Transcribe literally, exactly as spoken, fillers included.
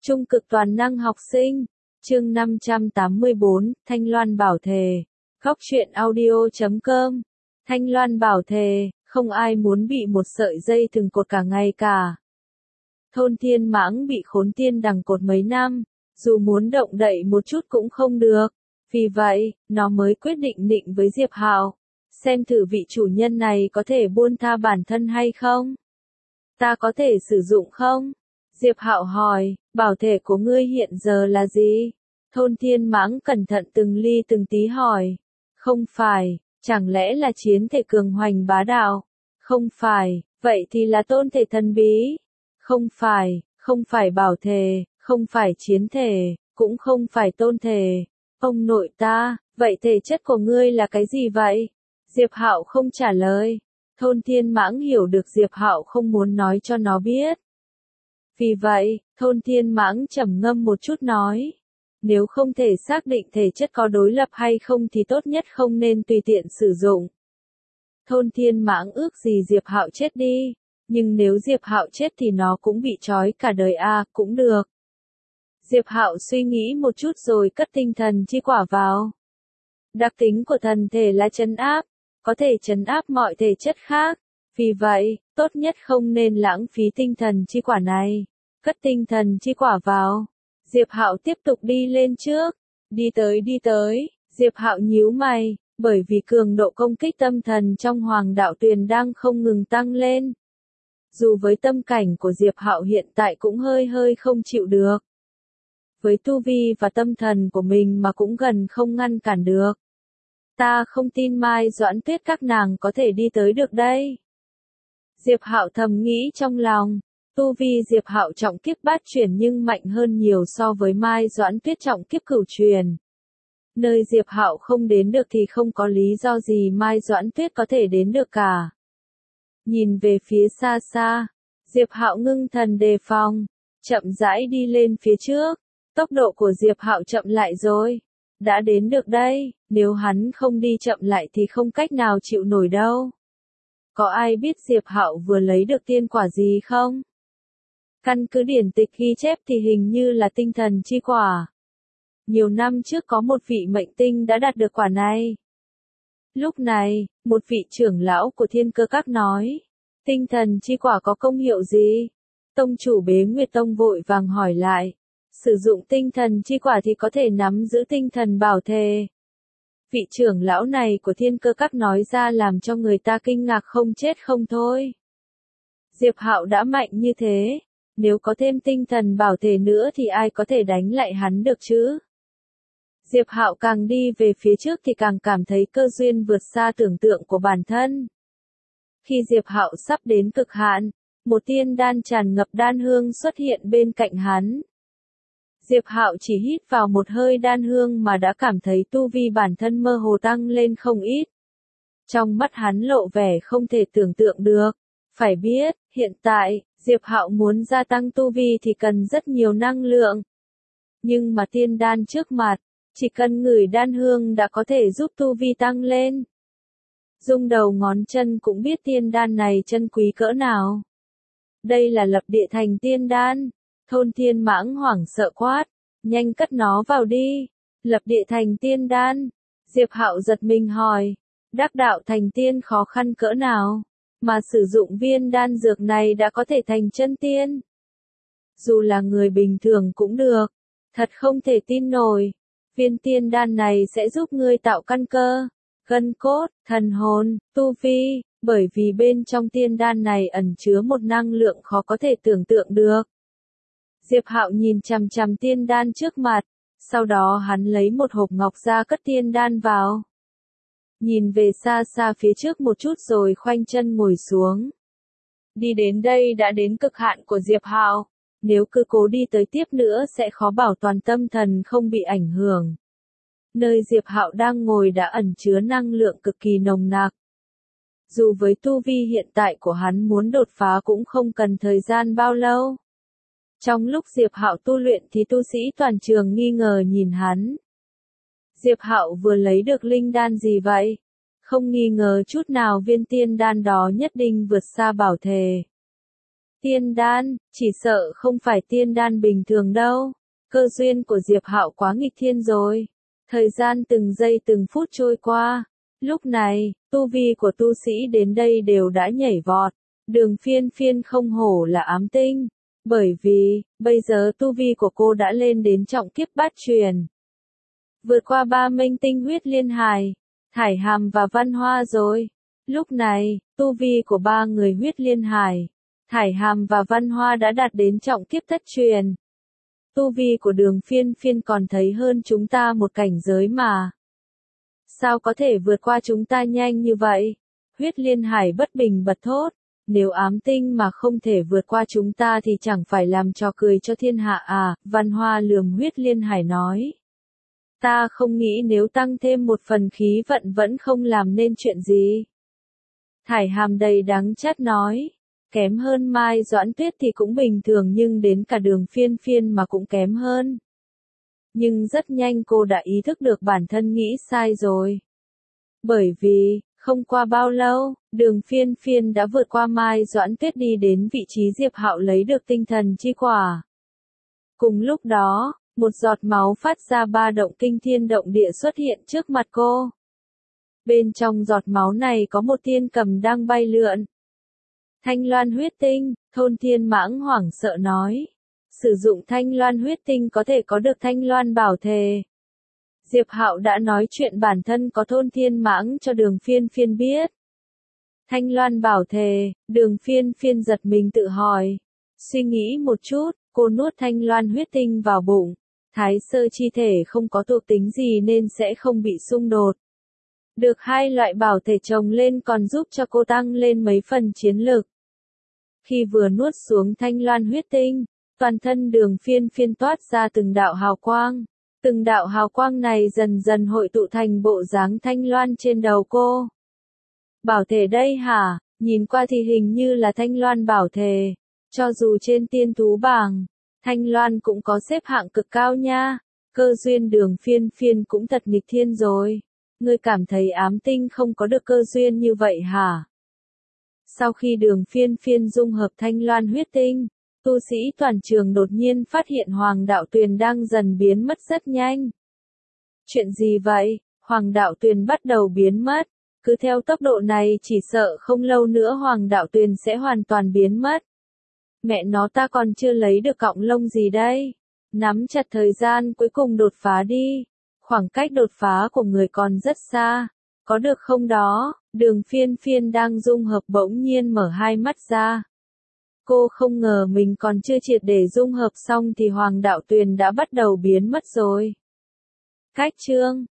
Trung cực toàn năng học sinh, chương năm trăm tám mươi bốn, Thanh Loan bảo thề. Góc truyện audio chấm com. Thanh Loan bảo thề, không ai muốn bị một sợi dây thừng cột cả ngày cả. Thôn Thiên Mãng bị khốn tiên đằng cột mấy năm, dù muốn động đậy một chút cũng không được. Vì vậy, nó mới quyết định định với Diệp Hạo, xem thử vị chủ nhân này có thể buông tha bản thân hay không. Ta có thể sử dụng không? Diệp Hạo hỏi, bảo thể của ngươi hiện giờ là gì? Thôn Thiên Mãng cẩn thận từng ly từng tí hỏi. Không phải, chẳng lẽ là chiến thể cường hoành bá đạo? Không phải, vậy thì là tôn thể thần bí? Không phải, không phải bảo thể, không phải chiến thể, cũng không phải tôn thể. Ông nội ta, vậy thể chất của ngươi là cái gì vậy? Diệp Hạo không trả lời. Thôn Thiên Mãng hiểu được Diệp Hạo không muốn nói cho nó biết. Vì vậy, Thôn Thiên Mãng trầm ngâm một chút nói. Nếu không thể xác định thể chất có đối lập hay không thì tốt nhất không nên tùy tiện sử dụng. Thôn Thiên Mãng ước gì Diệp Hạo chết đi, nhưng nếu Diệp Hạo chết thì nó cũng bị trói cả đời a, à, cũng được. Diệp Hạo suy nghĩ một chút rồi cất tinh thần chi quả vào. Đặc tính của thần thể là trấn áp, có thể trấn áp mọi thể chất khác. Vì vậy, tốt nhất không nên lãng phí tinh thần chi quả này. Cất tinh thần chi quả vào. Diệp Hạo tiếp tục đi lên trước. Đi tới đi tới, Diệp Hạo nhíu mày, bởi vì cường độ công kích tâm thần trong Hoàng Đạo Tuyền đang không ngừng tăng lên. Dù với tâm cảnh của Diệp Hạo hiện tại cũng hơi hơi không chịu được. Với tu vi và tâm thần của mình mà cũng gần không ngăn cản được. Ta không tin Mai Doãn Tuyết các nàng có thể đi tới được đây. Diệp Hạo thầm nghĩ trong lòng, tu vi Diệp Hạo trọng kiếp bát chuyển nhưng mạnh hơn nhiều so với Mai Doãn Tuyết trọng kiếp cửu truyền. Nơi Diệp Hạo không đến được thì không có lý do gì Mai Doãn Tuyết có thể đến được cả. Nhìn về phía xa xa, Diệp Hạo ngưng thần đề phòng, chậm rãi đi lên phía trước. Tốc độ của Diệp Hạo chậm lại rồi. Đã đến được đây, nếu hắn không đi chậm lại thì không cách nào chịu nổi đâu. Có ai biết Diệp Hạo vừa lấy được tiên quả gì không? Căn cứ điển tịch ghi chép thì hình như là tinh thần chi quả. Nhiều năm trước có một vị mệnh tinh đã đạt được quả này. Lúc này, một vị trưởng lão của Thiên Cơ Các nói, tinh thần chi quả có công hiệu gì? Tông chủ Bế Nguyệt Tông vội vàng hỏi lại. Sử dụng tinh thần chi quả thì có thể nắm giữ tinh thần bảo thề. Vị trưởng lão này của Thiên Cơ Các nói ra làm cho người ta kinh ngạc không chết không thôi. Diệp Hạo đã mạnh như thế, nếu có thêm tinh thần bảo thề nữa thì ai có thể đánh lại hắn được chứ? Diệp Hạo càng đi về phía trước thì càng cảm thấy cơ duyên vượt xa tưởng tượng của bản thân. Khi Diệp Hạo sắp đến cực hạn, một tiên đan tràn ngập đan hương xuất hiện bên cạnh hắn. Diệp Hạo chỉ hít vào một hơi đan hương mà đã cảm thấy tu vi bản thân mơ hồ tăng lên không ít. Trong mắt hắn lộ vẻ không thể tưởng tượng được. Phải biết, hiện tại, Diệp Hạo muốn gia tăng tu vi thì cần rất nhiều năng lượng. Nhưng mà tiên đan trước mặt, chỉ cần ngửi đan hương đã có thể giúp tu vi tăng lên. Rung đầu ngón chân cũng biết tiên đan này chân quý cỡ nào. Đây là lập địa thành tiên đan. Thôn Thiên Mãng hoảng sợ quát, nhanh cất nó vào đi. Lập địa thành tiên đan. Diệp Hạo giật mình hỏi, đắc đạo thành tiên khó khăn cỡ nào, mà sử dụng viên đan dược này đã có thể thành chân tiên. Dù là người bình thường cũng được, thật không thể tin nổi. Viên tiên đan này sẽ giúp ngươi tạo căn cơ, gân cốt, thần hồn, tu vi, bởi vì bên trong tiên đan này ẩn chứa một năng lượng khó có thể tưởng tượng được. Diệp Hạo nhìn chằm chằm tiên đan trước mặt, sau đó hắn lấy một hộp ngọc ra cất tiên đan vào. Nhìn về xa xa phía trước một chút rồi khoanh chân ngồi xuống. Đi đến đây đã đến cực hạn của Diệp Hạo, nếu cứ cố đi tới tiếp nữa sẽ khó bảo toàn tâm thần không bị ảnh hưởng. Nơi Diệp Hạo đang ngồi đã ẩn chứa năng lượng cực kỳ nồng nặc. Dù với tu vi hiện tại của hắn muốn đột phá cũng không cần thời gian bao lâu. Trong lúc Diệp Hạo tu luyện thì tu sĩ toàn trường nghi ngờ nhìn hắn. Diệp Hạo vừa lấy được linh đan gì vậy? Không nghi ngờ chút nào viên tiên đan đó nhất định vượt xa bảo thề. Tiên đan, chỉ sợ không phải tiên đan bình thường đâu. Cơ duyên của Diệp Hạo quá nghịch thiên rồi. Thời gian từng giây từng phút trôi qua. Lúc này, tu vi của tu sĩ đến đây đều đã nhảy vọt. Đường Phiên Phiên không hổ là ám tinh. Bởi vì, bây giờ tu vi của cô đã lên đến trọng kiếp bát truyền. Vượt qua ba minh tinh huyết liên hài, Thải Hàm và Văn Hoa rồi. Lúc này, tu vi của ba người huyết liên hài, Thải Hàm và Văn Hoa đã đạt đến trọng kiếp thất truyền. Tu vi của Đường Phiên Phiên còn thấy hơn chúng ta một cảnh giới mà. Sao có thể vượt qua chúng ta nhanh như vậy? Huyết liên hải bất bình bật thốt. Nếu ám tinh mà không thể vượt qua chúng ta thì chẳng phải làm trò cười cho thiên hạ à, Văn Hoa lườm huyết liên hải nói. Ta không nghĩ nếu tăng thêm một phần khí vận vẫn không làm nên chuyện gì. Thải Hàm đầy đắng chát nói. Kém hơn Mai Doãn Tuyết thì cũng bình thường nhưng đến cả Đường Phiên Phiên mà cũng kém hơn. Nhưng rất nhanh cô đã ý thức được bản thân nghĩ sai rồi. Bởi vì, không qua bao lâu, Đường Phiên Phiên đã vượt qua Mai Doãn Tuyết đi đến vị trí Diệp Hạo lấy được tinh thần chi quả. Cùng lúc đó, một giọt máu phát ra ba động kinh thiên động địa xuất hiện trước mặt cô. Bên trong giọt máu này có một tiên cầm đang bay lượn. Thanh loan huyết tinh, Thôn Thiên Mãng hoảng sợ nói. Sử dụng thanh loan huyết tinh có thể có được thanh loan bảo thề. Diệp Hạo đã nói chuyện bản thân có Thôn Thiên Mãng cho Đường Phiên Phiên biết. Thanh loan bảo thề, Đường Phiên Phiên giật mình tự hỏi. Suy nghĩ một chút, cô nuốt thanh loan huyết tinh vào bụng. Thái sơ chi thể không có thuộc tính gì nên sẽ không bị xung đột. Được hai loại bảo thể chồng lên còn giúp cho cô tăng lên mấy phần chiến lực. Khi vừa nuốt xuống thanh loan huyết tinh, toàn thân Đường Phiên Phiên toát ra từng đạo hào quang. Từng đạo hào quang này dần dần hội tụ thành bộ dáng thanh loan trên đầu cô. Bảo thể đây hả? Nhìn qua thì hình như là thanh loan bảo thể. Cho dù trên tiên thú bảng, thanh loan cũng có xếp hạng cực cao nha. Cơ duyên Đường Phiên Phiên cũng thật nghịch thiên rồi. Ngươi cảm thấy ám tinh không có được cơ duyên như vậy hả? Sau khi Đường Phiên Phiên dung hợp thanh loan huyết tinh, tu sĩ toàn trường đột nhiên phát hiện Hoàng Đạo Tuyền đang dần biến mất rất nhanh. Chuyện gì vậy? Hoàng Đạo Tuyền bắt đầu biến mất. Cứ theo tốc độ này chỉ sợ không lâu nữa Hoàng Đạo Tuyền sẽ hoàn toàn biến mất. Mẹ nó ta còn chưa lấy được cọng lông gì đây? Nắm chặt thời gian cuối cùng đột phá đi. Khoảng cách đột phá của người còn rất xa. Có được không đó? Đường Phiên Phiên đang dung hợp bỗng nhiên mở hai mắt ra. Cô không ngờ mình còn chưa triệt để dung hợp xong thì Hoàng Đạo Tuyền đã bắt đầu biến mất rồi. Cách chương